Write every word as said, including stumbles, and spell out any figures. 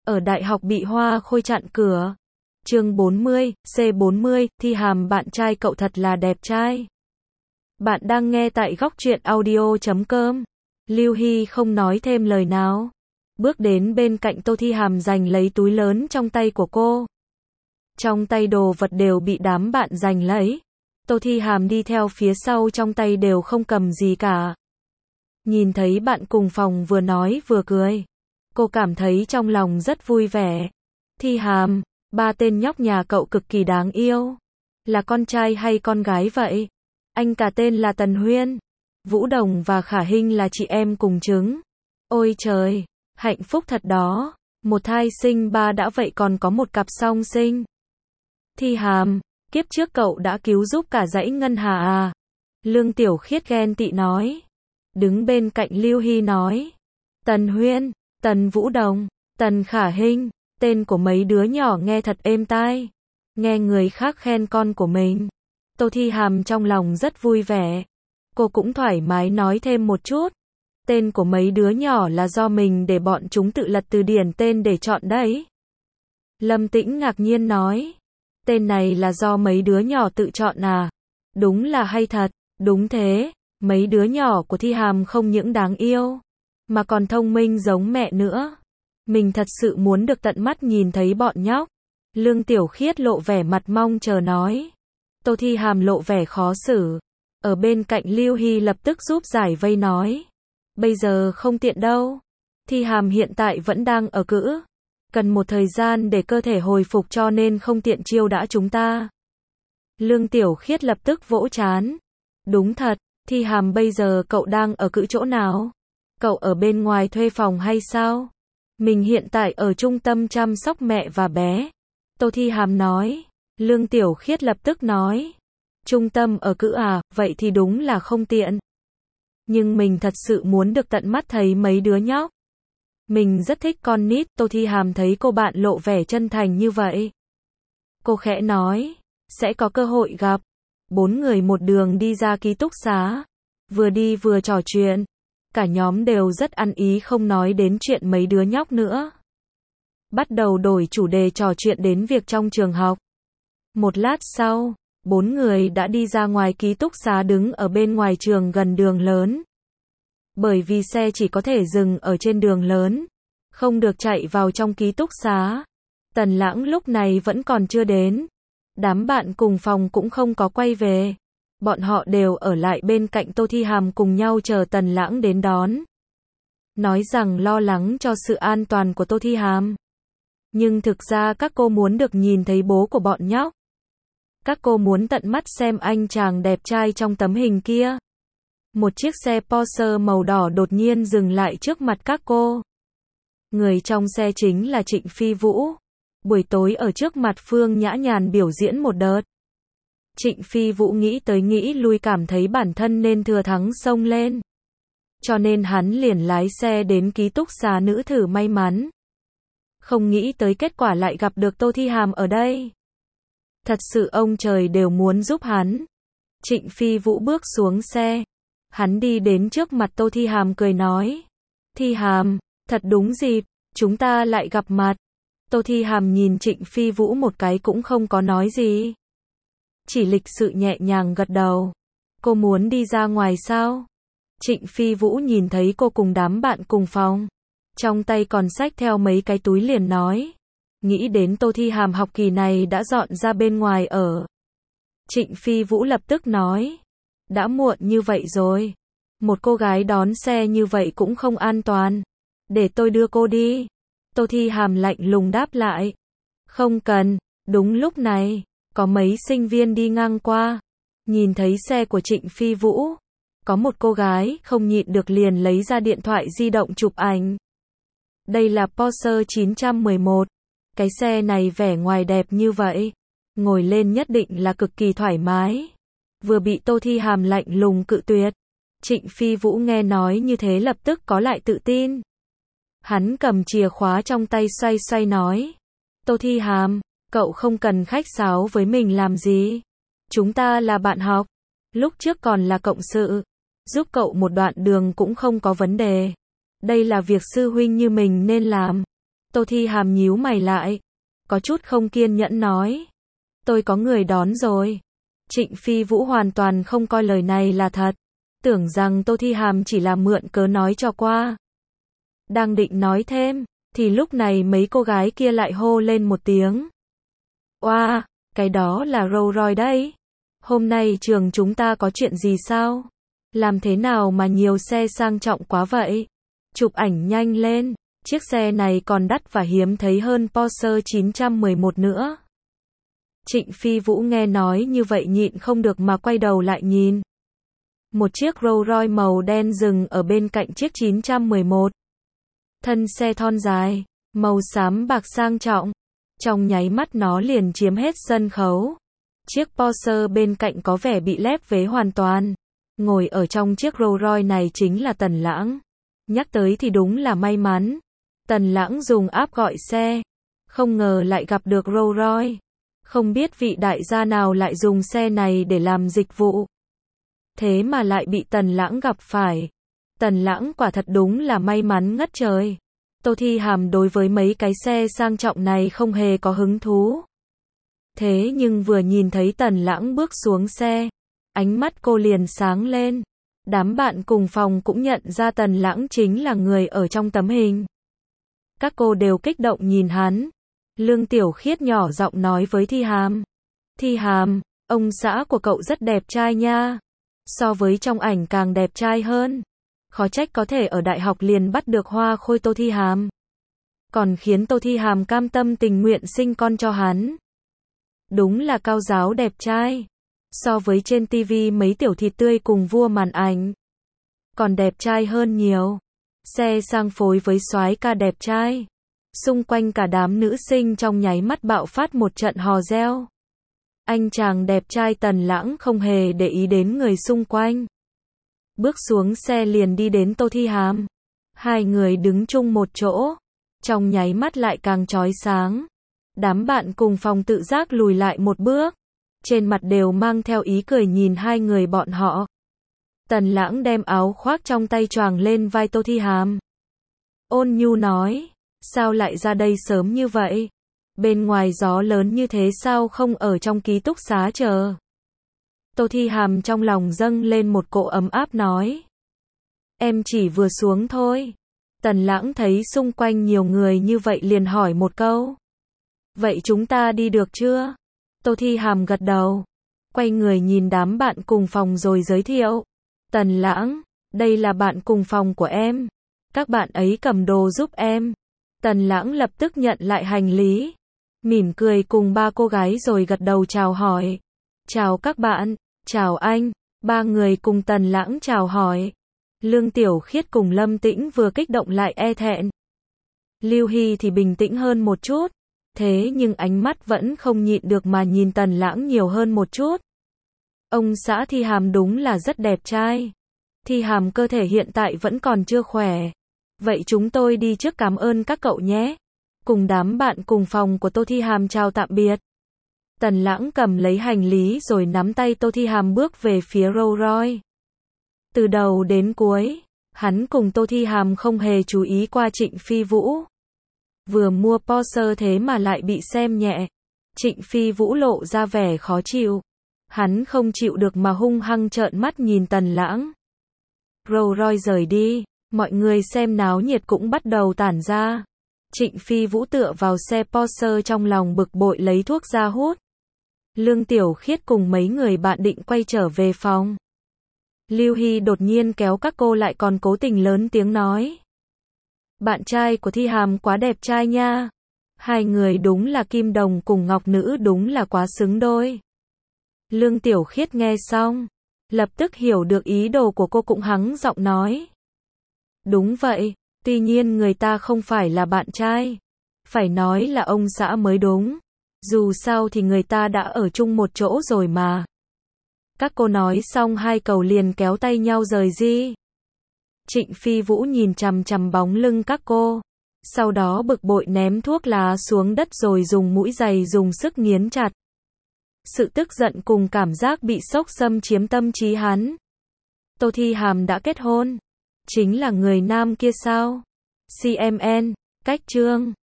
ở đại học bị Hoa Khôi chặn cửa. Chương bốn mươi, C bốn mươi, Thi Hàm bạn trai cậu thật là đẹp trai. Bạn đang nghe tại góc truyện audio chấm com. Lưu Hy không nói thêm lời nào. Bước đến bên cạnh Tô Thi Hàm giành lấy túi lớn trong tay của cô. Trong tay đồ vật đều bị đám bạn giành lấy. Tô Thi Hàm đi theo phía sau trong tay đều không cầm gì cả. Nhìn thấy bạn cùng phòng vừa nói vừa cười. Cô cảm thấy trong lòng rất vui vẻ. Thi Hàm, ba tên nhóc nhà cậu cực kỳ đáng yêu. Là con trai hay con gái vậy? Anh cả tên là Tần Huyên. Vũ Đồng và Khả Hinh là chị em cùng trứng. Ôi trời, hạnh phúc thật đó. Một thai sinh ba đã vậy còn có một cặp song sinh. Thi Hàm, kiếp trước cậu đã cứu giúp cả dãy ngân hà à? Lương Tiểu Khiết ghen tị nói. Đứng bên cạnh Lưu Hy nói. Tần Huyên, Tần Vũ Đồng, Tần Khả Hinh, tên của mấy đứa nhỏ nghe thật êm tai. Nghe người khác khen con của mình. Tô Thi Hàm trong lòng rất vui vẻ. Cô cũng thoải mái nói thêm một chút. Tên của mấy đứa nhỏ là do mình để bọn chúng tự lật từ điển tên để chọn đấy. Lâm Tĩnh ngạc nhiên nói. Tên này là do mấy đứa nhỏ tự chọn à? Đúng là hay thật, đúng thế. Mấy đứa nhỏ của Thi Hàm không những đáng yêu, mà còn thông minh giống mẹ nữa. Mình thật sự muốn được tận mắt nhìn thấy bọn nhóc. Lương Tiểu Khiết lộ vẻ mặt mong chờ nói. Tô Thi Hàm lộ vẻ khó xử. Ở bên cạnh Lưu Hy lập tức giúp giải vây nói. Bây giờ không tiện đâu. Thi Hàm hiện tại vẫn đang ở cữ. Cần một thời gian để cơ thể hồi phục cho nên không tiện chiêu đãi chúng ta. Lương Tiểu Khiết lập tức vỗ trán. Đúng thật, Thi Hàm bây giờ cậu đang ở cữ chỗ nào? Cậu ở bên ngoài thuê phòng hay sao? Mình hiện tại ở trung tâm chăm sóc mẹ và bé. Tô Thi Hàm nói. Lương Tiểu Khiết lập tức nói. Trung tâm ở cữ à, vậy thì đúng là không tiện. Nhưng mình thật sự muốn được tận mắt thấy mấy đứa nhóc. Mình rất thích con nít. Tô Thi Hàm thấy cô bạn lộ vẻ chân thành như vậy. Cô khẽ nói. Sẽ có cơ hội gặp. Bốn người một đường đi ra ký túc xá. Vừa đi vừa trò chuyện. Cả nhóm đều rất ăn ý không nói đến chuyện mấy đứa nhóc nữa. Bắt đầu đổi chủ đề trò chuyện đến việc trong trường học. Một lát sau, bốn người đã đi ra ngoài ký túc xá đứng ở bên ngoài trường gần đường lớn. Bởi vì xe chỉ có thể dừng ở trên đường lớn, không được chạy vào trong ký túc xá. Tần Lãng lúc này vẫn còn chưa đến. Đám bạn cùng phòng cũng không có quay về. Bọn họ đều ở lại bên cạnh Tô Thi Hàm cùng nhau chờ Tần Lãng đến đón. Nói rằng lo lắng cho sự an toàn của Tô Thi Hàm. Nhưng thực ra các cô muốn được nhìn thấy bố của bọn nhóc. Các cô muốn tận mắt xem anh chàng đẹp trai trong tấm hình kia. Một chiếc xe Porsche màu đỏ đột nhiên dừng lại trước mặt các cô. Người trong xe chính là Trịnh Phi Vũ. Buổi tối ở trước mặt Phương Nhã Nhàn biểu diễn một đợt. Trịnh Phi Vũ nghĩ tới nghĩ lui cảm thấy bản thân nên thừa thắng xông lên. Cho nên hắn liền lái xe đến ký túc xá nữ thử may mắn. Không nghĩ tới kết quả lại gặp được Tô Thi Hàm ở đây. Thật sự ông trời đều muốn giúp hắn. Trịnh Phi Vũ bước xuống xe. Hắn đi đến trước mặt Tô Thi Hàm cười nói. Thi Hàm, thật đúng dịp, chúng ta lại gặp mặt. Tô Thi Hàm nhìn Trịnh Phi Vũ một cái cũng không có nói gì. Chỉ lịch sự nhẹ nhàng gật đầu. Cô muốn đi ra ngoài sao? Trịnh Phi Vũ nhìn thấy cô cùng đám bạn cùng phòng. Trong tay còn xách theo mấy cái túi liền nói. Nghĩ đến Tô Thi Hàm học kỳ này đã dọn ra bên ngoài ở. Trịnh Phi Vũ lập tức nói. Đã muộn như vậy rồi. Một cô gái đón xe như vậy cũng không an toàn. Để tôi đưa cô đi. Tô Thi Hàm lạnh lùng đáp lại. Không cần. Đúng lúc này, có mấy sinh viên đi ngang qua. Nhìn thấy xe của Trịnh Phi Vũ. Có một cô gái không nhịn được liền lấy ra điện thoại di động chụp ảnh. Đây là Porsche chín một một. Cái xe này vẻ ngoài đẹp như vậy. Ngồi lên nhất định là cực kỳ thoải mái. Vừa bị Tô Thi Hàm lạnh lùng cự tuyệt. Trịnh Phi Vũ nghe nói như thế lập tức có lại tự tin. Hắn cầm chìa khóa trong tay xoay xoay nói. Tô Thi Hàm, cậu không cần khách sáo với mình làm gì. Chúng ta là bạn học. Lúc trước còn là cộng sự. Giúp cậu một đoạn đường cũng không có vấn đề. Đây là việc sư huynh như mình nên làm. Tô Thi Hàm nhíu mày lại, có chút không kiên nhẫn nói. Tôi có người đón rồi. Trịnh Phi Vũ hoàn toàn không coi lời này là thật. Tưởng rằng Tô Thi Hàm chỉ là mượn cớ nói cho qua. Đang định nói thêm, thì lúc này mấy cô gái kia lại hô lên một tiếng. Oa, wow, cái đó là Rolls Royce đấy. Hôm nay trường chúng ta có chuyện gì sao? Làm thế nào mà nhiều xe sang trọng quá vậy? Chụp ảnh nhanh lên, chiếc xe này còn đắt và hiếm thấy hơn Porsche chín một một nữa. Trịnh Phi Vũ nghe nói như vậy nhịn không được mà quay đầu lại nhìn. Một chiếc Rolls Royce màu đen dừng ở bên cạnh chiếc chín một một. Thân xe thon dài, màu xám bạc sang trọng. Trong nháy mắt nó liền chiếm hết sân khấu. Chiếc Porsche bên cạnh có vẻ bị lép vế hoàn toàn. Ngồi ở trong chiếc Rolls Royce này chính là Tần Lãng. Nhắc tới thì đúng là may mắn. Tần Lãng dùng app gọi xe. Không ngờ lại gặp được Rolls Royce. Không biết vị đại gia nào lại dùng xe này để làm dịch vụ. Thế mà lại bị Tần Lãng gặp phải. Tần Lãng quả thật đúng là may mắn ngất trời. Tô Thi Hàm đối với mấy cái xe sang trọng này không hề có hứng thú. Thế nhưng vừa nhìn thấy Tần Lãng bước xuống xe, ánh mắt cô liền sáng lên. Đám bạn cùng phòng cũng nhận ra Tần Lãng chính là người ở trong tấm hình. Các cô đều kích động nhìn hắn. Lương Tiểu Khiết nhỏ giọng nói với Thi Hàm. Thi Hàm, ông xã của cậu rất đẹp trai nha. So với trong ảnh càng đẹp trai hơn. Khó trách có thể ở đại học liền bắt được hoa khôi Tô Thi Hàm. Còn khiến Tô Thi Hàm cam tâm tình nguyện sinh con cho hắn. Đúng là cao giáo đẹp trai. So với trên tivi mấy tiểu thịt tươi cùng vua màn ảnh. Còn đẹp trai hơn nhiều. Xe sang phối với soái ca đẹp trai. Xung quanh cả đám nữ sinh trong nháy mắt bạo phát một trận hò reo. Anh chàng đẹp trai Tần Lãng không hề để ý đến người xung quanh. Bước xuống xe liền đi đến Tô Thi Hàm. Hai người đứng chung một chỗ. Trong nháy mắt lại càng chói sáng. Đám bạn cùng phòng tự giác lùi lại một bước. Trên mặt đều mang theo ý cười nhìn hai người bọn họ. Tần Lãng đem áo khoác trong tay choàng lên vai Tô Thi Hàm. Ôn nhu nói. Sao lại ra đây sớm như vậy? Bên ngoài gió lớn như thế sao không ở trong ký túc xá chờ? Tô Thi Hàm trong lòng dâng lên một cỗ ấm áp nói. Em chỉ vừa xuống thôi. Tần Lãng thấy xung quanh nhiều người như vậy liền hỏi một câu. Vậy chúng ta đi được chưa? Tô Thi Hàm gật đầu. Quay người nhìn đám bạn cùng phòng rồi giới thiệu. Tần Lãng, đây là bạn cùng phòng của em. Các bạn ấy cầm đồ giúp em. Tần Lãng lập tức nhận lại hành lý. Mỉm cười cùng ba cô gái rồi gật đầu chào hỏi. Chào các bạn, chào anh. Ba người cùng Tần Lãng chào hỏi. Lương Tiểu Khiết cùng Lâm Tĩnh vừa kích động lại e thẹn. Lưu Hy thì bình tĩnh hơn một chút. Thế nhưng ánh mắt vẫn không nhịn được mà nhìn Tần Lãng nhiều hơn một chút. Ông xã Thi Hàm đúng là rất đẹp trai. Thi Hàm cơ thể hiện tại vẫn còn chưa khỏe. Vậy chúng tôi đi trước cảm ơn các cậu nhé. Cùng đám bạn cùng phòng của Tô Thi Hàm chào tạm biệt. Tần Lãng cầm lấy hành lý rồi nắm tay Tô Thi Hàm bước về phía Rolls Royce. Từ đầu đến cuối, hắn cùng Tô Thi Hàm không hề chú ý qua Trịnh Phi Vũ. Vừa mua Porsche thế mà lại bị xem nhẹ. Trịnh Phi Vũ lộ ra vẻ khó chịu. Hắn không chịu được mà hung hăng trợn mắt nhìn Tần Lãng. Rolls Royce rời đi, mọi người xem náo nhiệt cũng bắt đầu tản ra. Trịnh Phi Vũ tựa vào xe Porsche trong lòng bực bội lấy thuốc ra hút. Lương Tiểu Khiết cùng mấy người bạn định quay trở về phòng. Lưu Hy đột nhiên kéo các cô lại còn cố tình lớn tiếng nói. Bạn trai của Thi Hàm quá đẹp trai nha. Hai người đúng là kim đồng cùng ngọc nữ đúng là quá xứng đôi. Lương Tiểu Khiết nghe xong, lập tức hiểu được ý đồ của cô cũng hắng giọng nói. Đúng vậy, tuy nhiên người ta không phải là bạn trai. Phải nói là ông xã mới đúng. Dù sao thì người ta đã ở chung một chỗ rồi mà. Các cô nói xong hai câu liền kéo tay nhau rời đi. Trịnh Phi Vũ nhìn chằm chằm bóng lưng các cô. Sau đó bực bội ném thuốc lá xuống đất rồi dùng mũi giày dùng sức nghiến chặt. Sự tức giận cùng cảm giác bị sốc xâm chiếm tâm trí hắn. Tô Thi Hàm đã kết hôn. Chính là người nam kia sao? xê em en, cách chương.